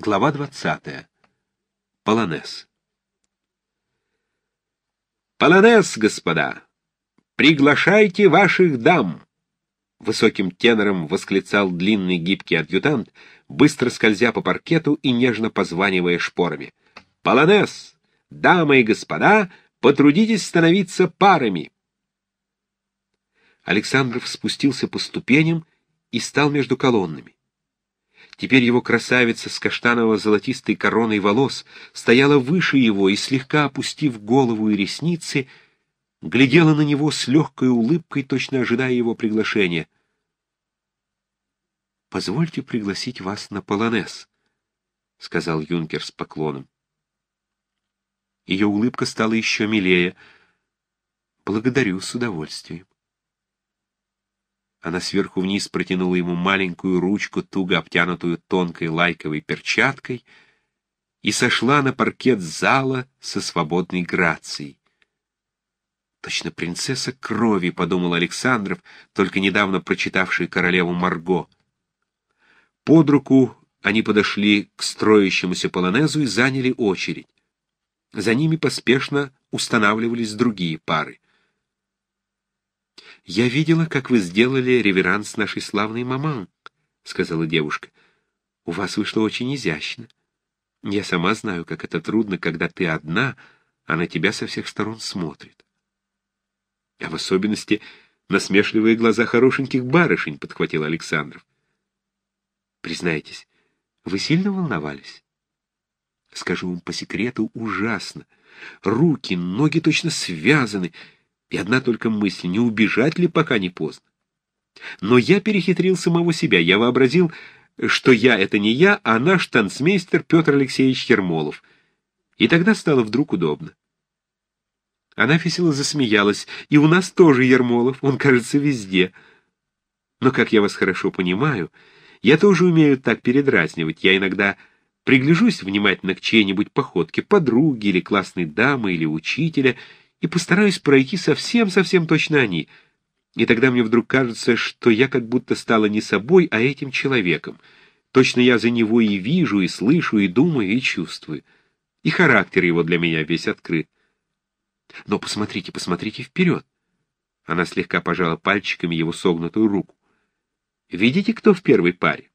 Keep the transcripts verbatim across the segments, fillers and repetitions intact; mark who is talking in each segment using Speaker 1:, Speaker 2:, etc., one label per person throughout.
Speaker 1: Глава двадцатая. Полонез. «Полонез, господа! Приглашайте ваших дам!» Высоким тенором восклицал длинный гибкий адъютант, быстро скользя по паркету и нежно позванивая шпорами. «Полонез! Дамы и господа, потрудитесь становиться парами!» Александров спустился по ступеням и стал между колоннами. Теперь его красавица с каштаново-золотистой короной волос стояла выше его и, слегка опустив голову и ресницы, глядела на него с легкой улыбкой, точно ожидая его приглашения. «Позвольте пригласить вас на полонез», — сказал юнкер с поклоном. Ее улыбка стала еще милее. «Благодарю, с удовольствием». Она сверху вниз протянула ему маленькую ручку, туго обтянутую тонкой лайковой перчаткой, и сошла на паркет зала со свободной грацией. «Точно принцесса крови», — подумал Александров, только недавно прочитавший королеву Марго. Под руку они подошли к строящемуся полонезу и заняли очередь. За ними поспешно устанавливались другие пары. «Я видела, как вы сделали реверанс нашей славной маман», — сказала девушка. «У вас вышло очень изящно. Я сама знаю, как это трудно, когда ты одна, а на тебя со всех сторон смотрит. А в особенности насмешливые глаза хорошеньких барышень», — подхватил Александров. «Признайтесь, вы сильно волновались?» «Скажу вам по секрету, ужасно. Руки, ноги точно связаны, и одна только мысль, не убежать ли, пока не поздно. Но я перехитрил самого себя, я вообразил, что я — это не я, а наш танцмейстер Петр Алексеевич Ермолов. И тогда стало вдруг удобно». Она весело засмеялась. «И у нас тоже Ермолов, он, кажется, везде. Но, как я вас хорошо понимаю, я тоже умею так передразнивать. Я иногда пригляжусь внимательно к чьей-нибудь походке, подруги или классной дамы или учителя, и постараюсь пройти совсем-совсем точно они. И тогда мне вдруг кажется, что я как будто стала не собой, а этим человеком. Точно я за него и вижу, и слышу, и думаю, и чувствую. И характер его для меня весь открыт. Но посмотрите, посмотрите вперед». Она слегка пожала пальчиками его согнутую руку. «Видите, кто в первой паре?»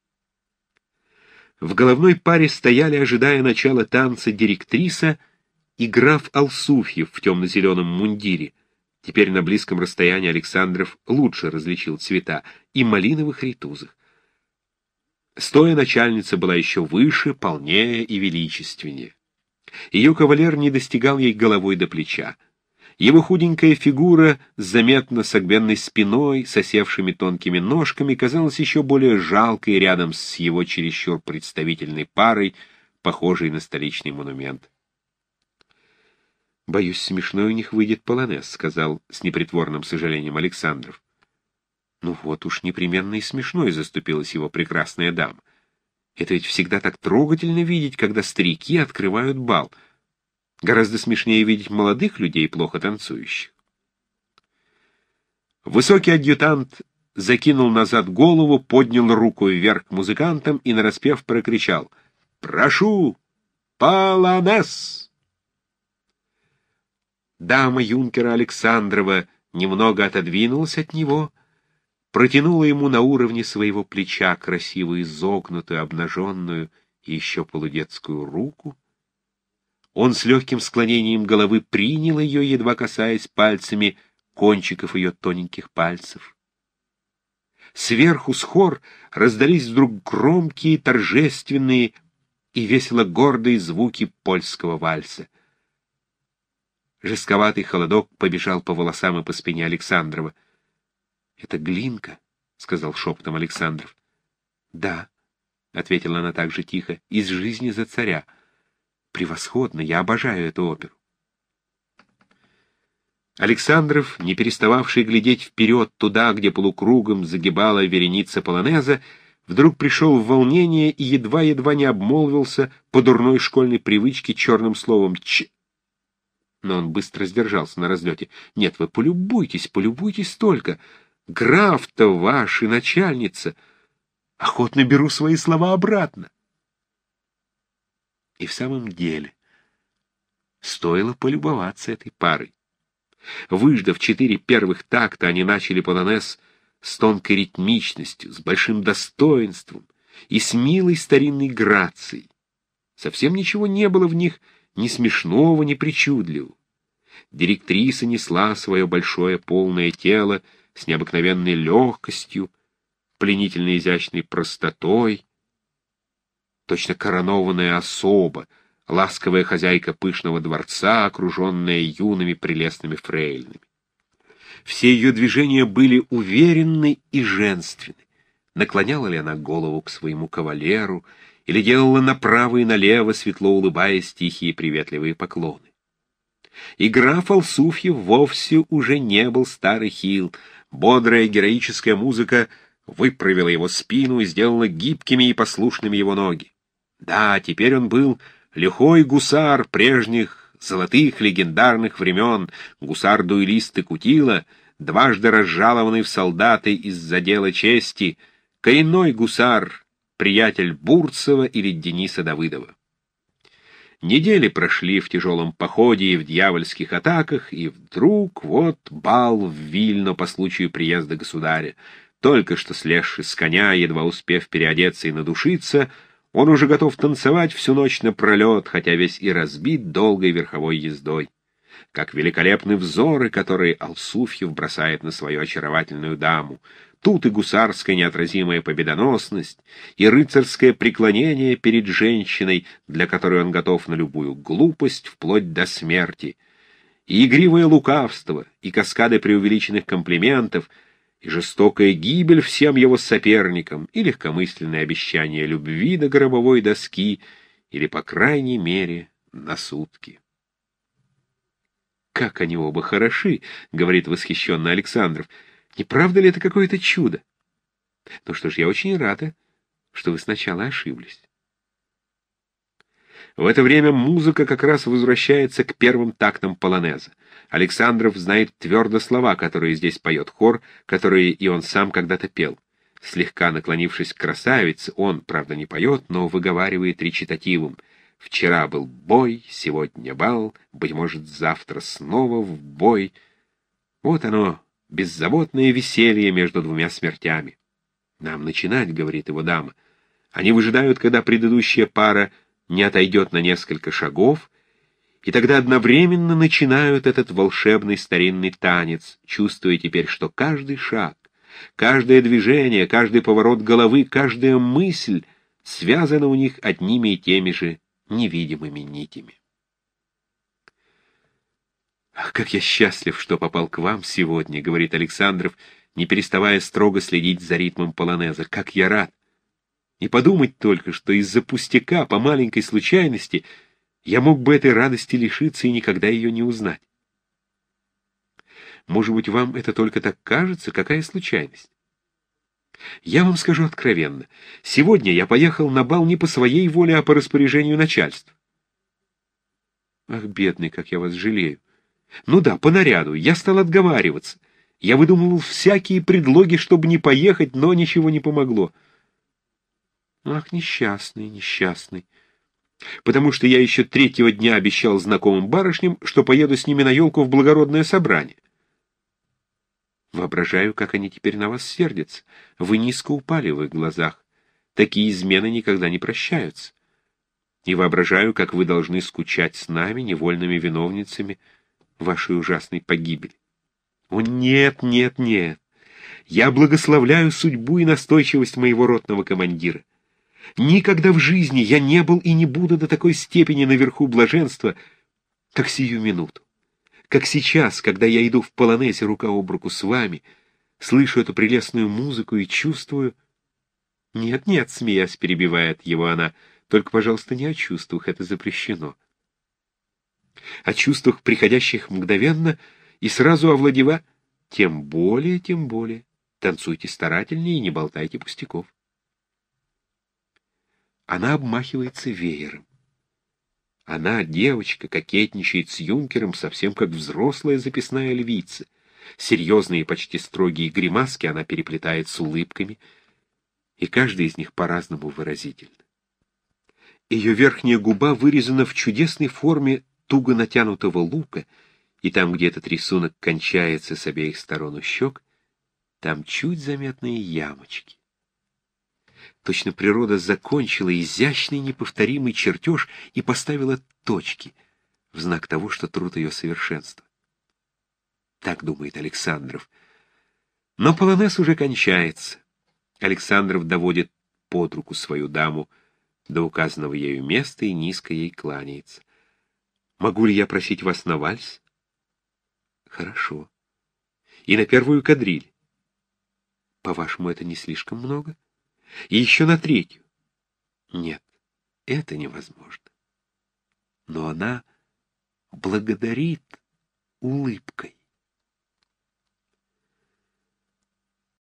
Speaker 1: В головной паре стояли, ожидая начала танца, директриса и граф Алсуфьев в темно-зеленом мундире. Теперь на близком расстоянии Александров лучше различил цвета, и малиновых ритузах. Стоя начальница была еще выше, полнее и величественнее. Ее кавалер не достигал ей головой до плеча. Его худенькая фигура с заметно согбенной спиной, с осевшими тонкими ножками, казалась еще более жалкой рядом с его чересчур представительной парой, похожей на столичный монумент. «Боюсь, смешной у них выйдет полонез», — сказал с непритворным сожалением Александров. «Ну вот уж непременно и смешной», — заступилась его прекрасная дама. «Это ведь всегда так трогательно видеть, когда старики открывают бал. Гораздо смешнее видеть молодых людей, плохо танцующих». Высокий адъютант закинул назад голову, поднял руку вверх к музыкантам и нараспев прокричал: «Прошу, полонез!» Дама юнкера Александрова немного отодвинулась от него, протянула ему на уровне своего плеча красиво изогнутую, обнаженную и еще полудетскую руку. Он с легким склонением головы принял ее, едва касаясь пальцами кончиков ее тоненьких пальцев. Сверху с хор раздались вдруг громкие, торжественные и весело гордые звуки польского вальса. Жестковатый холодок побежал по волосам и по спине Александрова. «Это Глинка», — сказал шепотом Александров. «Да», — ответила она так же тихо, — «из жизни за царя. Превосходно, я обожаю эту оперу». Александров, не перестававший глядеть вперед туда, где полукругом загибала вереница полонеза, вдруг пришел в волнение и едва-едва не обмолвился по дурной школьной привычке черным словом «ч». Но он быстро сдержался на разлете. «Нет, вы полюбуйтесь, полюбуйтесь только. Граф-то ваш и начальница. Охотно беру свои слова обратно». И в самом деле стоило полюбоваться этой парой. Выждав четыре первых такта, они начали полонез с тонкой ритмичностью, с большим достоинством и с милой старинной грацией. Совсем ничего не было в них ни смешного, ни причудливого. Директриса несла свое большое полное тело с необыкновенной легкостью, пленительно изящной простотой, точно коронованная особа, ласковая хозяйка пышного дворца, окруженная юными прелестными фрейлинами. Все ее движения были уверенны и женственны. Наклоняла ли она голову к своему кавалеру, или делала направо и налево, светло улыбаясь, тихие приветливые поклоны. И граф Алсуфьев вовсе уже не был старый хил. Бодрая героическая музыка выправила его спину и сделала гибкими и послушными его ноги. Да, теперь он был лихой гусар прежних золотых легендарных времен, гусар-дуэлист и кутила, дважды разжалованный в солдаты из-за дела чести, коренной гусар, приятель Бурцева или Дениса Давыдова. Недели прошли в тяжелом походе и в дьявольских атаках, и вдруг вот бал в Вильно по случаю приезда государя. Только что слезший с коня, едва успев переодеться и надушиться, он уже готов танцевать всю ночь напролет, хотя весь и разбит долгой верховой ездой. Как великолепны взоры, которые Алсуфьев бросает на свою очаровательную даму. Тут и гусарская неотразимая победоносность, и рыцарское преклонение перед женщиной, для которой он готов на любую глупость, вплоть до смерти, и игривое лукавство, и каскады преувеличенных комплиментов, и жестокая гибель всем его соперникам, и легкомысленное обещание любви до гробовой доски, или, по крайней мере, на сутки. «Как они оба хороши!» — говорит восхищенно Александров. «Не правда ли это какое-то чудо? Ну что ж, я очень рада, что вы сначала ошиблись». В это время музыка как раз возвращается к первым тактам полонеза. Александров знает твердо слова, которые здесь поет хор, которые и он сам когда-то пел. Слегка наклонившись к красавице, он, правда, не поет, но выговаривает речитативом: «Вчера был бой, сегодня бал, быть может, завтра снова в бой». Вот оно, беззаботное веселье между двумя смертями. «Нам начинать», — говорит его дама. Они выжидают, когда предыдущая пара не отойдет на несколько шагов, и тогда одновременно начинают этот волшебный старинный танец, чувствуя теперь, что каждый шаг, каждое движение, каждый поворот головы, каждая мысль связана у них одними и теми же невидимыми нитями. «Ах, как я счастлив, что попал к вам сегодня», — говорит Александров, не переставая строго следить за ритмом полонеза. «Как я рад! И подумать только, что из-за пустяка, по маленькой случайности, я мог бы этой радости лишиться и никогда ее не узнать. Может быть, вам это только так кажется? Какая случайность? Я вам скажу откровенно. Сегодня я поехал на бал не по своей воле, а по распоряжению начальства». «Ах, бедный, как я вас жалею! Ну да, по наряду. Я стал отговариваться. Я выдумывал всякие предлоги, чтобы не поехать, но ничего не помогло». «Ах, несчастный, несчастный. Потому что я еще третьего дня обещал знакомым барышням, что поеду с ними на елку в благородное собрание. Воображаю, как они теперь на вас сердятся. Вы низко упали в их глазах. Такие измены никогда не прощаются. И воображаю, как вы должны скучать с нами, невольными виновницами вашей ужасной погибели. О, нет, нет, нет. Я благословляю судьбу и настойчивость моего ротного командира. Никогда в жизни я не был и не буду до такой степени наверху блаженства, как сию минуту. Как сейчас, когда я иду в полонезе рука об руку с вами, слышу эту прелестную музыку и чувствую... Нет, нет, смеясь, перебивает его она, только, пожалуйста, не о чувствах, это запрещено. О чувствах, приходящих мгновенно и сразу овладева... Тем более, тем более. Танцуйте старательнее и не болтайте пустяков. Она обмахивается веером. Она, девочка, кокетничает с юнкером, совсем как взрослая записная львица. Серьезные, почти строгие гримаски она переплетает с улыбками, и каждая из них по-разному выразительна. Ее верхняя губа вырезана в чудесной форме туго натянутого лука, и там, где этот рисунок кончается с обеих сторон у щек, там чуть заметные ямочки. Точно природа закончила изящный неповторимый чертеж и поставила точки в знак того, что труд ее совершенства. Так думает Александров. Но полонез уже кончается. Александров доводит под руку свою даму до указанного ею места и низко ей кланяется. «Могу ли я просить вас на вальс?» «Хорошо. И на первую кадриль?» «По-вашему, это не слишком много?» «И еще на третью?» «Нет, это невозможно». Но она благодарит улыбкой.